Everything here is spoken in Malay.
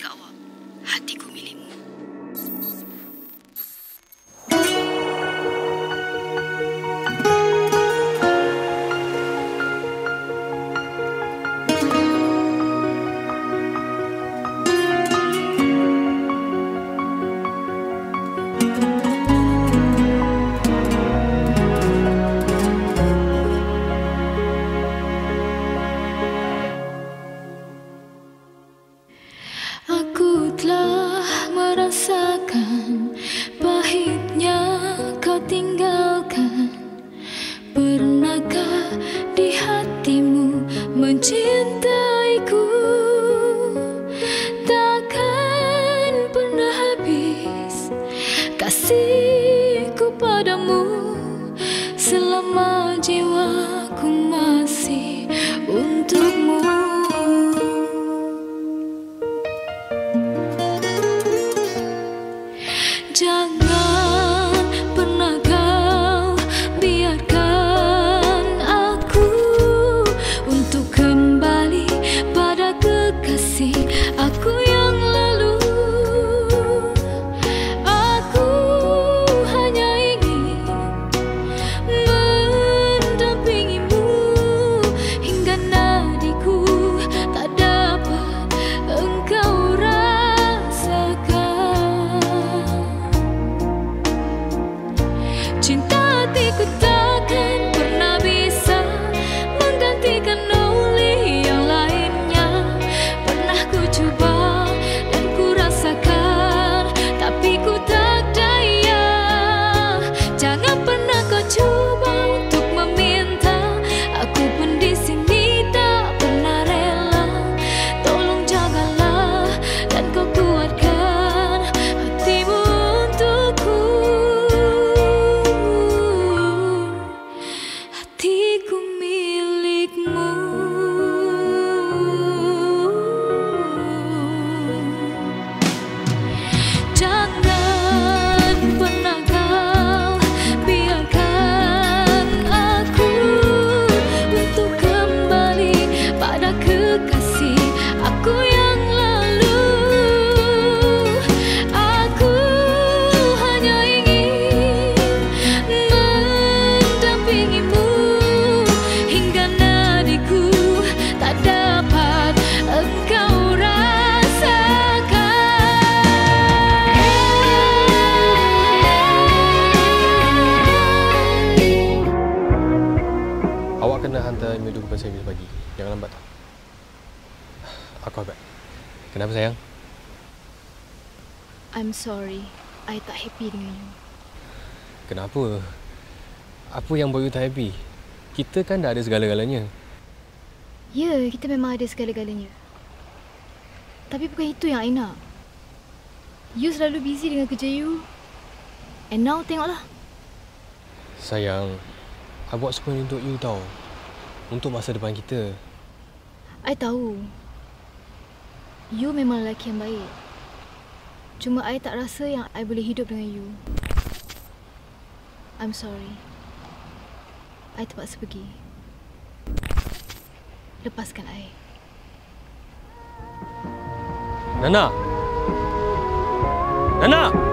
dekat awak. Hatiku milikmu. Aku telah merasakan pahitnya kau tinggalkan. Pernahkah di hatimu mencintaiku? Takkan pernah habis kasihku padamu selama jiwaku masih untukmu. Jangan pernah kau biarkan aku untuk kembali pada kekasih aku yang lalu. Aku hanya ingin mendampingimu hingga nadiku tak dapat engkau rasakan. Cinta hatiku takkan pernah bisa menggantikan oleh yang lainnya. Pernah ku coba dan ku rasakan, tapi ku tak daya. Jangan pernah kau coba untuk meminta, aku pun di sini tak pernah rela. Tolong jagalah dan kau kuatkan hatimu untukku. Hatiku milikmu. Jangan pernah kau biarkan aku untuk kembali pada kekasih aku yang lalu. Aku hanya ingin mendampingimu hingga nadiku tak dapat engkau rasakan. Awak kena hantar email dulu pasal email pagi. Jangan lambat tau. Aku agak. Kenapa sayang? I'm sorry, I tak happy dengan you. Kenapa? Apa yang buat you tak happy? Kita kan dah ada segala-galanya. Ya, kita memang ada segala-galanya. Tapi bukan itu yang I nak. You selalu busy dengan kerja you. And now tengoklah. Sayang, I buat semua ni untuk you tau. Untuk masa depan kita. I tahu. You memang lelaki yang baik. Cuma I tak rasa yang I boleh hidup dengan you. I'm sorry. I terpaksa pergi. Lepaskan I. Nana! Nana!